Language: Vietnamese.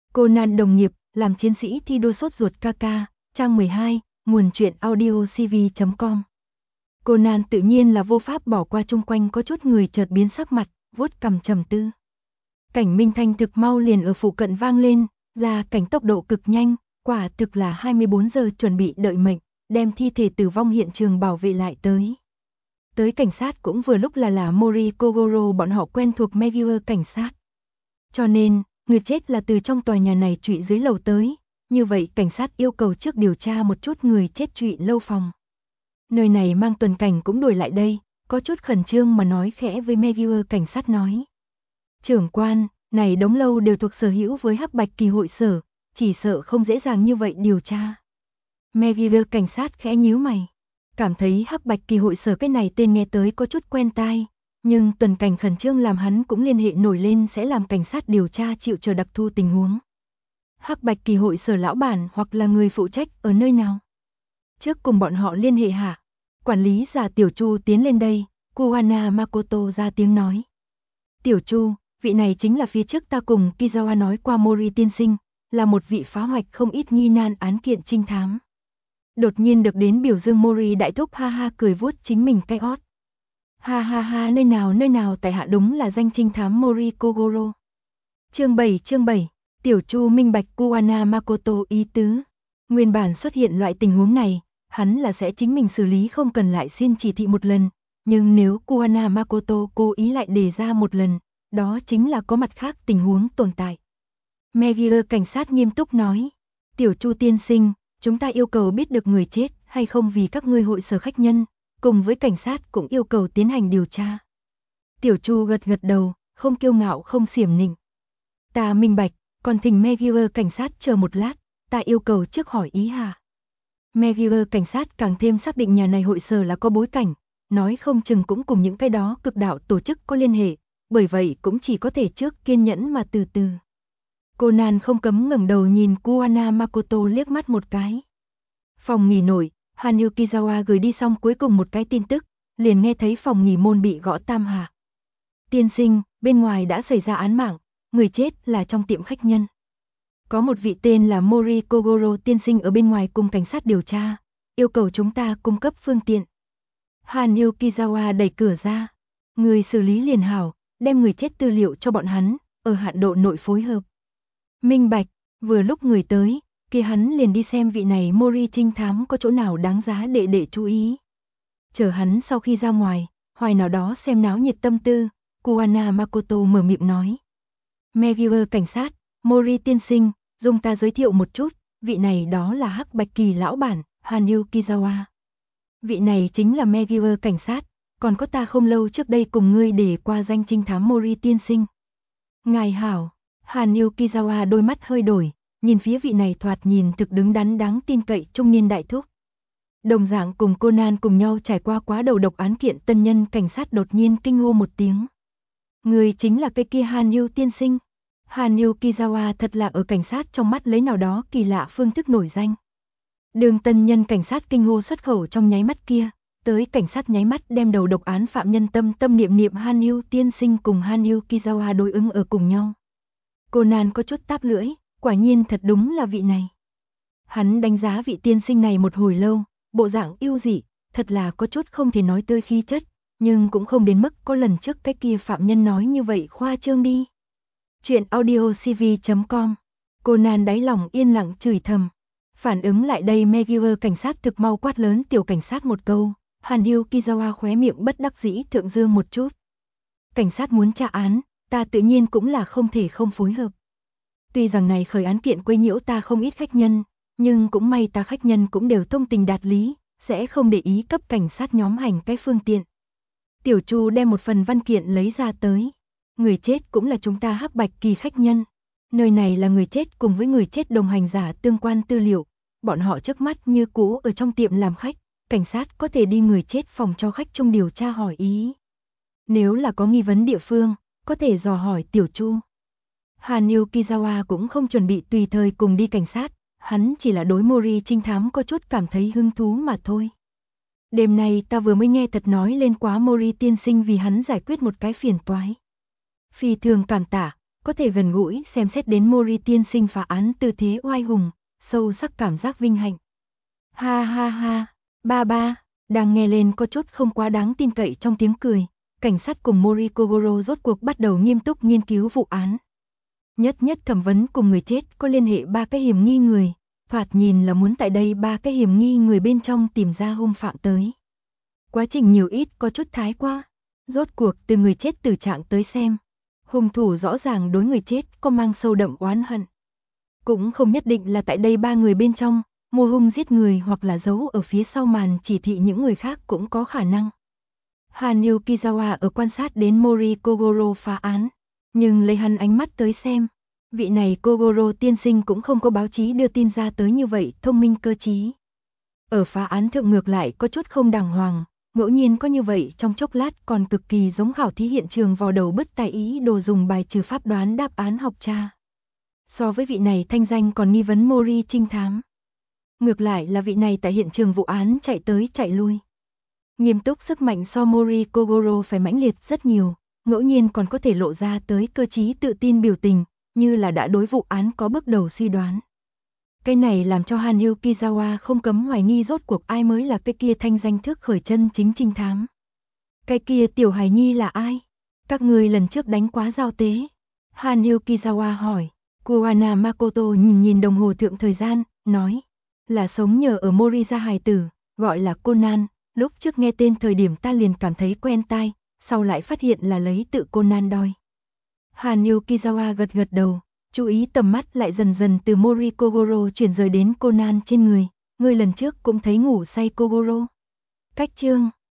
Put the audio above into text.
Conan đồng nghiệp, làm chiến sĩ thi đua sốt ruột KK, trang 12, nguồn truyện audio cv.com. Conan tự nhiên là vô pháp bỏ qua, chung quanh có chút người chợt biến sắc mặt, vuốt cằm trầm tư. Cảnh Minh Thanh thực mau liền ở phụ cận vang lên, ra cảnh tốc độ cực nhanh, quả thực là 24 giờ chuẩn bị đợi mệnh, đem thi thể tử vong hiện trường bảo vệ lại tới. Tới cảnh sát cũng vừa lúc là Mori Kogoro, bọn họ quen thuộc Megure cảnh sát. Cho nên, người chết là từ trong tòa nhà này trụy dưới lầu tới, như vậy cảnh sát yêu cầu trước điều tra một chút người chết trụy lâu phòng. Nơi này mang tuần cảnh cũng đuổi lại đây, có chút khẩn trương mà nói khẽ với Megure cảnh sát nói. Trưởng quan, này đống lâu đều thuộc sở hữu với Hắc Bạch Kỳ hội sở, chỉ sợ không dễ dàng như vậy điều tra. Megure cảnh sát khẽ nhíu mày, cảm thấy Hắc Bạch Kỳ hội sở cái này tên nghe tới có chút quen tai, nhưng tuần cảnh khẩn trương làm hắn cũng liên hệ nổi lên sẽ làm cảnh sát điều tra chịu chờ đặc thu tình huống. Hắc Bạch Kỳ hội sở lão bản hoặc là người phụ trách ở nơi nào? Trước cùng bọn họ liên hệ hả? Quản lý già Tiểu Chu tiến lên đây, Kuwana Makoto ra tiếng nói. Tiểu Chu, vị này chính là phía trước ta cùng Kizawa nói qua Mori tiên sinh, là một vị phá hoạch không ít nghi nan án kiện trinh thám. Đột nhiên được đến biểu dương Mori đại thúc ha ha cười vuốt chính mình cái ót. Ha ha ha, nơi nào tại hạ đúng là danh trinh thám Mori Kogoro. Chương 7, Tiểu Chu minh bạch Kuwana Makoto ý tứ. Nguyên bản xuất hiện loại tình huống này, hắn là sẽ chính mình xử lý không cần lại xin chỉ thị một lần, nhưng nếu Kuwana Makoto cố ý lại đề ra một lần, đó chính là có mặt khác tình huống tồn tại. Megure cảnh sát nghiêm túc nói, Tiểu Chu tiên sinh, chúng ta yêu cầu biết được người chết hay không vì các ngươi hội sở khách nhân, cùng với cảnh sát cũng yêu cầu tiến hành điều tra. Tiểu Chu gật gật đầu, không kiêu ngạo không xiểm nịnh. Ta minh bạch, còn thỉnh Megure cảnh sát chờ một lát, ta yêu cầu trước hỏi ý hà. Megure cảnh sát càng thêm xác định nhà này hội sở là có bối cảnh, nói không chừng cũng cùng những cái đó cực đạo tổ chức có liên hệ, bởi vậy cũng chỉ có thể trước kiên nhẫn mà từ từ. Conan không cấm ngẩng đầu nhìn Kuwana Makoto liếc mắt một cái. Phòng nghỉ nổi, Hanyu Kizawa gửi đi xong cuối cùng một cái tin tức, liền nghe thấy phòng nghỉ môn bị gõ tam hạ. Tiên sinh, bên ngoài đã xảy ra án mạng, người chết là trong tiệm khách nhân. Có một vị tên là Mori Kogoro tiên sinh ở bên ngoài cùng cảnh sát điều tra, yêu cầu chúng ta cung cấp phương tiện. Hanyu Kizawa đẩy cửa ra, người xử lý liền hảo, đem người chết tư liệu cho bọn hắn, ở hạn độ nội phối hợp. Minh bạch, vừa lúc người tới, kia hắn liền đi xem vị này Mori trinh thám có chỗ nào đáng giá để chú ý. Chờ hắn sau khi ra ngoài, hoài nào đó xem náo nhiệt tâm tư, Kuwana Makoto mở miệng nói. Megure cảnh sát, Mori tiên sinh, dùng ta giới thiệu một chút, vị này đó là Hắc Bạch Kỳ lão bản, Hanyu Kizawa. Vị này chính là Megure cảnh sát, còn có ta không lâu trước đây cùng ngươi để qua danh trinh thám Mori tiên sinh. Ngài hảo, Hanyu Kizawa đôi mắt hơi đổi, nhìn phía vị này thoạt nhìn thực đứng đắn đáng tin cậy trung niên đại thúc. Đồng dạng cùng Conan cùng nhau trải qua quá đầu độc án kiện tân nhân cảnh sát đột nhiên kinh hô một tiếng. Người chính là cái kia Hanyu tiên sinh. Hanyu Kizawa thật là ở cảnh sát trong mắt lấy nào đó kỳ lạ phương thức nổi danh. Đường tân nhân cảnh sát kinh hô xuất khẩu trong nháy mắt kia, tới cảnh sát nháy mắt đem đầu độc án phạm nhân tâm niệm Hanyu tiên sinh cùng Hanyu Kizawa đối ứng ở cùng nhau. Conan có chút táp lưỡi, quả nhiên thật đúng là vị này. Hắn đánh giá vị tiên sinh này một hồi lâu, bộ dạng yêu dị, thật là có chút không thể nói tươi khí chất, nhưng cũng không đến mức có lần trước cái kia phạm nhân nói như vậy khoa trương đi. Chuyện audio cv.com. Conan đáy lòng yên lặng chửi thầm. Phản ứng lại đây Megure cảnh sát thực mau quát lớn tiểu cảnh sát một câu, Hanyu Kizawa khóe miệng bất đắc dĩ thượng dương một chút. Cảnh sát muốn tra án, ta tự nhiên cũng là không thể không phối hợp. Tuy rằng này khởi án kiện quấy nhiễu ta không ít khách nhân, nhưng cũng may ta khách nhân cũng đều thông tình đạt lý, sẽ không để ý cấp cảnh sát nhóm hành cái phương tiện. Tiểu Chu đem một phần văn kiện lấy ra tới. Người chết cũng là chúng ta Hắc Bạch Kỳ khách nhân. Nơi này là người chết cùng với người chết đồng hành giả tương quan tư liệu. Bọn họ trước mắt như cũ ở trong tiệm làm khách. Cảnh sát có thể đi người chết phòng cho khách chung điều tra hỏi ý. Nếu là có nghi vấn địa phương, có thể dò hỏi Tiểu Chu. Hanyu Kizawa cũng không chuẩn bị tùy thời cùng đi cảnh sát. Hắn chỉ là đối Mori trinh thám có chút cảm thấy hứng thú mà thôi. Đêm nay ta vừa mới nghe thật nói lên quá Mori tiên sinh vì hắn giải quyết một cái phiền toái. Phi thường cảm tạ, có thể gần gũi xem xét đến Mori tiên sinh phá án tư thế oai hùng, sâu sắc cảm giác vinh hạnh. Ha ha ha, ba, đang nghe lên có chút không quá đáng tin cậy trong tiếng cười, cảnh sát cùng Mori Kogoro rốt cuộc bắt đầu nghiêm túc nghiên cứu vụ án. Nhất thẩm vấn cùng người chết có liên hệ 3 cái hiểm nghi người, thoạt nhìn là muốn tại đây 3 cái hiểm nghi người bên trong tìm ra hung phạm tới. Quá trình nhiều ít có chút thái quá, rốt cuộc từ người chết tử trạng tới xem, hung thủ rõ ràng đối người chết có mang sâu đậm oán hận. Cũng không nhất định là tại đây 3 người bên trong, mô hung giết người hoặc là giấu ở phía sau màn chỉ thị những người khác cũng có khả năng. Hanyu Kizawa ở quan sát đến Mori Kogoro phá án, nhưng lấy hắn ánh mắt tới xem, vị này Kogoro tiên sinh cũng không có báo chí đưa tin ra tới như vậy thông minh cơ trí. Ở phá án thượng ngược lại có chút không đàng hoàng, ngẫu nhiên có như vậy trong chốc lát còn cực kỳ giống khảo thí hiện trường vào đầu bứt tai ý đồ dùng bài trừ pháp đoán đáp án học tra. So với vị này thanh danh còn nghi vấn Mori trinh thám. Ngược lại là vị này tại hiện trường vụ án chạy tới chạy lui. Nghiêm túc sức mạnh so Mori Kogoro phải mãnh liệt rất nhiều, ngẫu nhiên còn có thể lộ ra tới cơ trí tự tin biểu tình, như là đã đối vụ án có bước đầu suy đoán. Cái này làm cho Hanyu Kizawa không cấm hoài nghi rốt cuộc ai mới là cái kia thanh danh thước khởi chân chính trinh thám. Cái kia tiểu hài nhi là ai? Các người lần trước đánh quá giao tế. Hanyu Kizawa hỏi. Kuwana Makoto nhìn đồng hồ thượng thời gian, nói. Là sống nhờ ở Moriza hài tử, gọi là Conan. Lúc trước nghe tên thời điểm ta liền cảm thấy quen tai, sau lại phát hiện là lấy tự Conan đoi. Hanyu Kizawa gật đầu, chú ý tầm mắt lại dần dần từ Mori Kogoro chuyển rời đến Conan trên người. Người lần trước cũng thấy ngủ say Kogoro. Cách chương